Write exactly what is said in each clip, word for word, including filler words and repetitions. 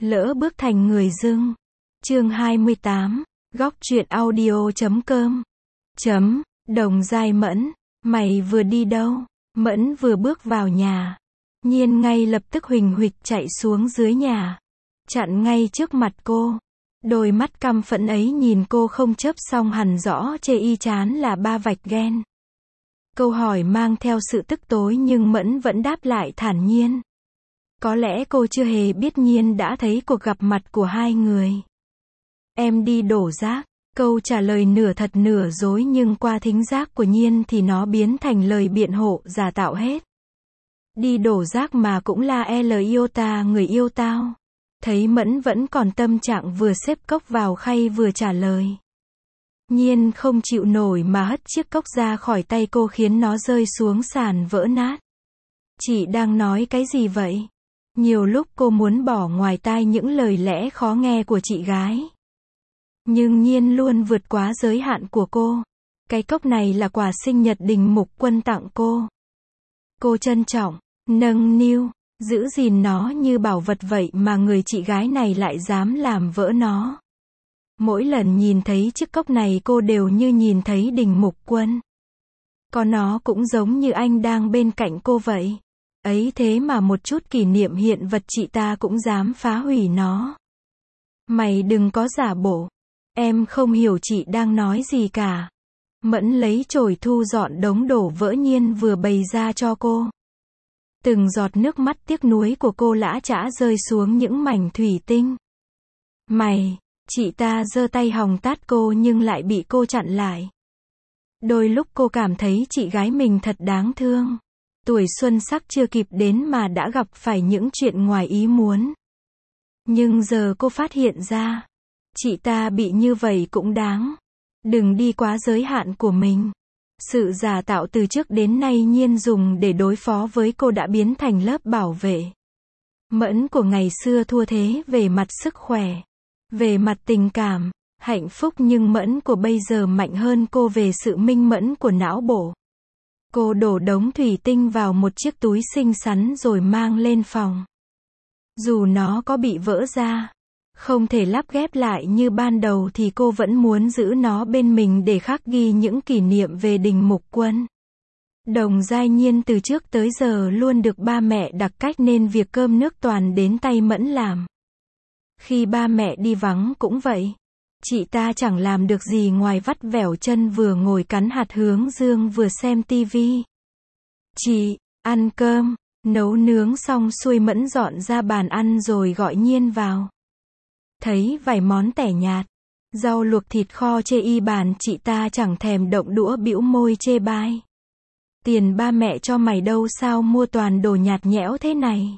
Lỡ bước thành người dưng. Chương hai mươi tám, góc truyện audio chấm com. Chấm, Đồng Giai Mẫn, mày vừa đi đâu? Mẫn vừa bước vào nhà. Nhiên ngay lập tức huỳnh huỵch chạy xuống dưới nhà. Chặn ngay trước mặt cô. Đôi mắt căm phẫn ấy nhìn cô không chớp xong hẳn rõ chê y chán là ba vạch ghen. Câu hỏi mang theo sự tức tối nhưng Mẫn vẫn đáp lại thản nhiên. Có lẽ cô chưa hề biết Nhiên đã thấy cuộc gặp mặt của hai người. Em đi đổ rác. Câu trả lời nửa thật nửa dối nhưng qua thính giác của Nhiên thì nó biến thành lời biện hộ giả tạo hết. Đi đổ rác mà cũng là L yêu ta người yêu tao. Thấy Mẫn vẫn còn tâm trạng vừa xếp cốc vào khay vừa trả lời. Nhiên không chịu nổi mà hất chiếc cốc ra khỏi tay cô khiến nó rơi xuống sàn vỡ nát. Chị đang nói cái gì vậy? Nhiều lúc cô muốn bỏ ngoài tai những lời lẽ khó nghe của chị gái. Nhưng Nhiên luôn vượt quá giới hạn của cô. Cái cốc này là quà sinh nhật Đình Mục Quân tặng cô. Cô trân trọng, nâng niu, giữ gìn nó như bảo vật vậy mà người chị gái này lại dám làm vỡ nó. Mỗi lần nhìn thấy chiếc cốc này cô đều như nhìn thấy Đình Mục Quân. Có nó cũng giống như anh đang bên cạnh cô vậy. Ấy thế mà một chút kỷ niệm hiện vật chị ta cũng dám phá hủy nó. Mày đừng có giả bộ. Em không hiểu chị đang nói gì cả. Mẫn lấy chổi thu dọn đống đổ vỡ Nhiên vừa bày ra cho cô. Từng giọt nước mắt tiếc nuối của cô lã chã rơi xuống những mảnh thủy tinh. Mày, chị ta giơ tay hòng tát cô nhưng lại bị cô chặn lại. Đôi lúc cô cảm thấy chị gái mình thật đáng thương. Tuổi xuân sắc chưa kịp đến mà đã gặp phải những chuyện ngoài ý muốn. Nhưng giờ cô phát hiện ra, chị ta bị như vậy cũng đáng. Đừng đi quá giới hạn của mình. Sự giả tạo từ trước đến nay Nhiên dùng để đối phó với cô đã biến thành lớp bảo vệ. Mẫn của ngày xưa thua thế về mặt sức khỏe, về mặt tình cảm, hạnh phúc nhưng Mẫn của bây giờ mạnh hơn cô về sự minh mẫn của não bộ. Cô đổ đống thủy tinh vào một chiếc túi xinh xắn rồi mang lên phòng. Dù nó có bị vỡ ra, không thể lắp ghép lại như ban đầu thì cô vẫn muốn giữ nó bên mình để khắc ghi những kỷ niệm về Đình Mục Quân. Đồng Giai Nhiên từ trước tới giờ luôn được ba mẹ đặc cách nên việc cơm nước toàn đến tay Mẫn làm. Khi ba mẹ đi vắng cũng vậy. Chị ta chẳng làm được gì ngoài vắt vẻo chân vừa ngồi cắn hạt hướng dương vừa xem tivi. Chị, ăn cơm, nấu nướng xong xuôi Mẫn dọn ra bàn ăn rồi gọi Nhiên vào. Thấy vài món tẻ nhạt, rau luộc thịt kho chê y bàn chị ta chẳng thèm động đũa bĩu môi chê bai. Tiền ba mẹ cho mày đâu sao mua toàn đồ nhạt nhẽo thế này.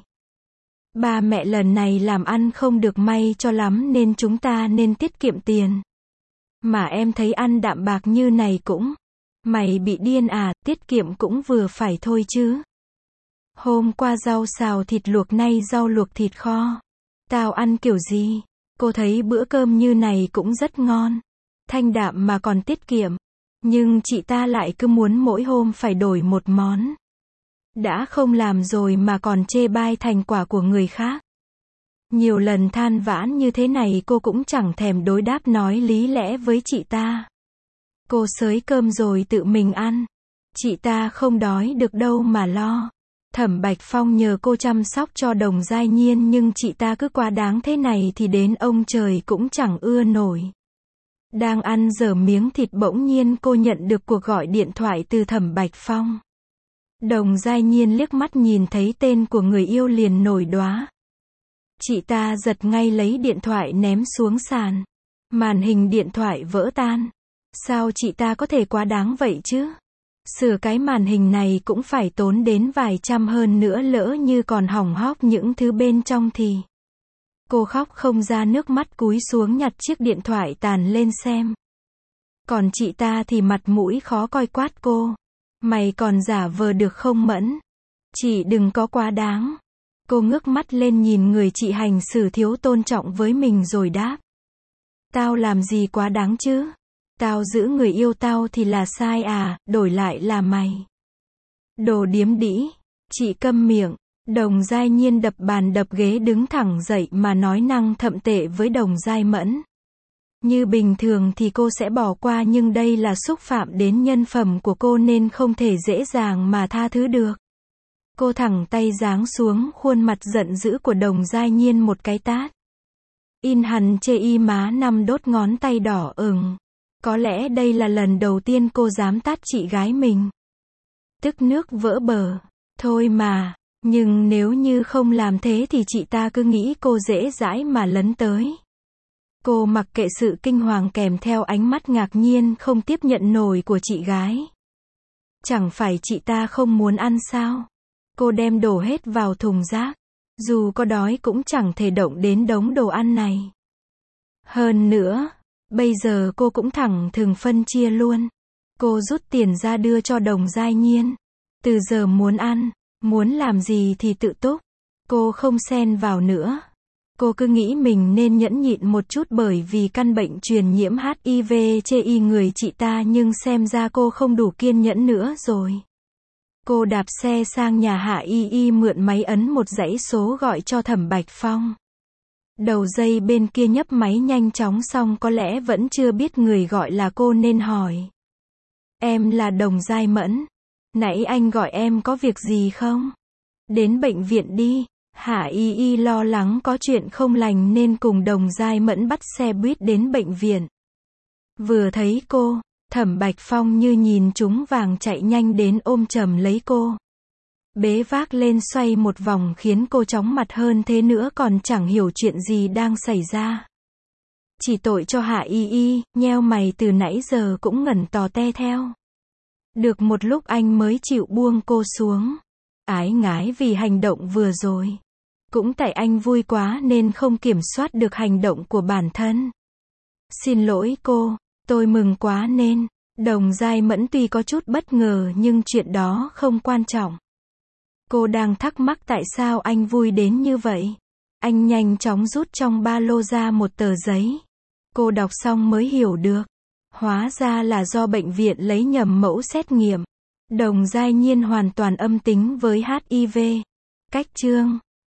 Ba mẹ lần này làm ăn không được may cho lắm nên chúng ta nên tiết kiệm tiền. Mà em thấy ăn đạm bạc như này cũng. Mày bị điên à, tiết kiệm cũng vừa phải thôi chứ. Hôm qua rau xào thịt luộc nay rau luộc thịt kho. Tao ăn kiểu gì? Cô thấy bữa cơm như này cũng rất ngon. Thanh đạm mà còn tiết kiệm. Nhưng chị ta lại cứ muốn mỗi hôm phải đổi một món. Đã không làm rồi mà còn chê bai thành quả của người khác. Nhiều lần than vãn như thế này cô cũng chẳng thèm đối đáp nói lý lẽ với chị ta. Cô xới cơm rồi tự mình ăn. Chị ta không đói được đâu mà lo. Thẩm Bạch Phong nhờ cô chăm sóc cho Đồng Giai Nhiên nhưng chị ta cứ quá đáng thế này thì đến ông trời cũng chẳng ưa nổi. Đang ăn dở miếng thịt bỗng nhiên cô nhận được cuộc gọi điện thoại từ Thẩm Bạch Phong. Đồng Giai Nhiên liếc mắt nhìn thấy tên của người yêu liền nổi đoá. Chị ta giật ngay lấy điện thoại ném xuống sàn. Màn hình điện thoại vỡ tan. Sao chị ta có thể quá đáng vậy chứ? Sửa cái màn hình này cũng phải tốn đến vài trăm hơn nữa lỡ như còn hỏng hóc những thứ bên trong thì. Cô khóc không ra nước mắt cúi xuống nhặt chiếc điện thoại tàn lên xem. Còn chị ta thì mặt mũi khó coi quát cô. Mày còn giả vờ được không Mẫn? Chị đừng có quá đáng. Cô ngước mắt lên nhìn người chị hành xử thiếu tôn trọng với mình rồi đáp. Tao làm gì quá đáng chứ? Tao giữ người yêu tao thì là sai à, đổi lại là mày. Đồ điếm đĩ. Chị câm miệng. Đồng Giai Nhiên đập bàn đập ghế đứng thẳng dậy mà nói năng thậm tệ với Đồng Giai Mẫn. Như bình thường thì cô sẽ bỏ qua nhưng đây là xúc phạm đến nhân phẩm của cô nên không thể dễ dàng mà tha thứ được. Cô thẳng tay giáng xuống khuôn mặt giận dữ của Đồng Giai Nhiên một cái tát. In hằn chê y má năm đốt ngón tay đỏ ửng. Có lẽ đây là lần đầu tiên cô dám tát chị gái mình. Tức nước vỡ bờ. Thôi mà, nhưng nếu như không làm thế thì chị ta cứ nghĩ cô dễ dãi mà lấn tới. Cô mặc kệ sự kinh hoàng kèm theo ánh mắt ngạc nhiên không tiếp nhận nổi của chị gái. Chẳng phải chị ta không muốn ăn sao? Cô đem đổ hết vào thùng rác. Dù có đói cũng chẳng thể động đến đống đồ ăn này. Hơn nữa, bây giờ cô cũng thẳng thừng phân chia luôn. Cô rút tiền ra đưa cho Đồng Giai Nhiên. Từ giờ muốn ăn, muốn làm gì thì tự túc. Cô không xen vào nữa. Cô cứ nghĩ mình nên nhẫn nhịn một chút bởi vì căn bệnh truyền nhiễm hát i vê chê y người chị ta nhưng xem ra cô không đủ kiên nhẫn nữa rồi. Cô đạp xe sang nhà Hạ Y Y mượn máy ấn một dãy số gọi cho Thẩm Bạch Phong. Đầu dây bên kia nhấp máy nhanh chóng xong có lẽ vẫn chưa biết người gọi là cô nên hỏi. Em là Đồng Giai Mẫn. Nãy anh gọi em có việc gì không? Đến bệnh viện đi. Hạ Y Y lo lắng có chuyện không lành nên cùng Đồng Giai Mẫn bắt xe buýt đến bệnh viện. Vừa thấy cô, Thẩm Bạch Phong như nhìn trúng vàng chạy nhanh đến ôm chầm lấy cô. Bế vác lên xoay một vòng khiến cô chóng mặt hơn thế nữa còn chẳng hiểu chuyện gì đang xảy ra. Chỉ tội cho Hạ Y Y, nheo mày từ nãy giờ cũng ngẩn tò te theo. Được một lúc anh mới chịu buông cô xuống. Ái ngái vì hành động vừa rồi. Cũng tại anh vui quá nên không kiểm soát được hành động của bản thân. Xin lỗi cô, tôi mừng quá nên. Đồng Giai Mẫn tuy có chút bất ngờ nhưng chuyện đó không quan trọng. Cô đang thắc mắc tại sao anh vui đến như vậy. Anh nhanh chóng rút trong ba lô ra một tờ giấy. Cô đọc xong mới hiểu được. Hóa ra là do bệnh viện lấy nhầm mẫu xét nghiệm. Đồng Giai Nhiên hoàn toàn âm tính với hát i vê. Cách chương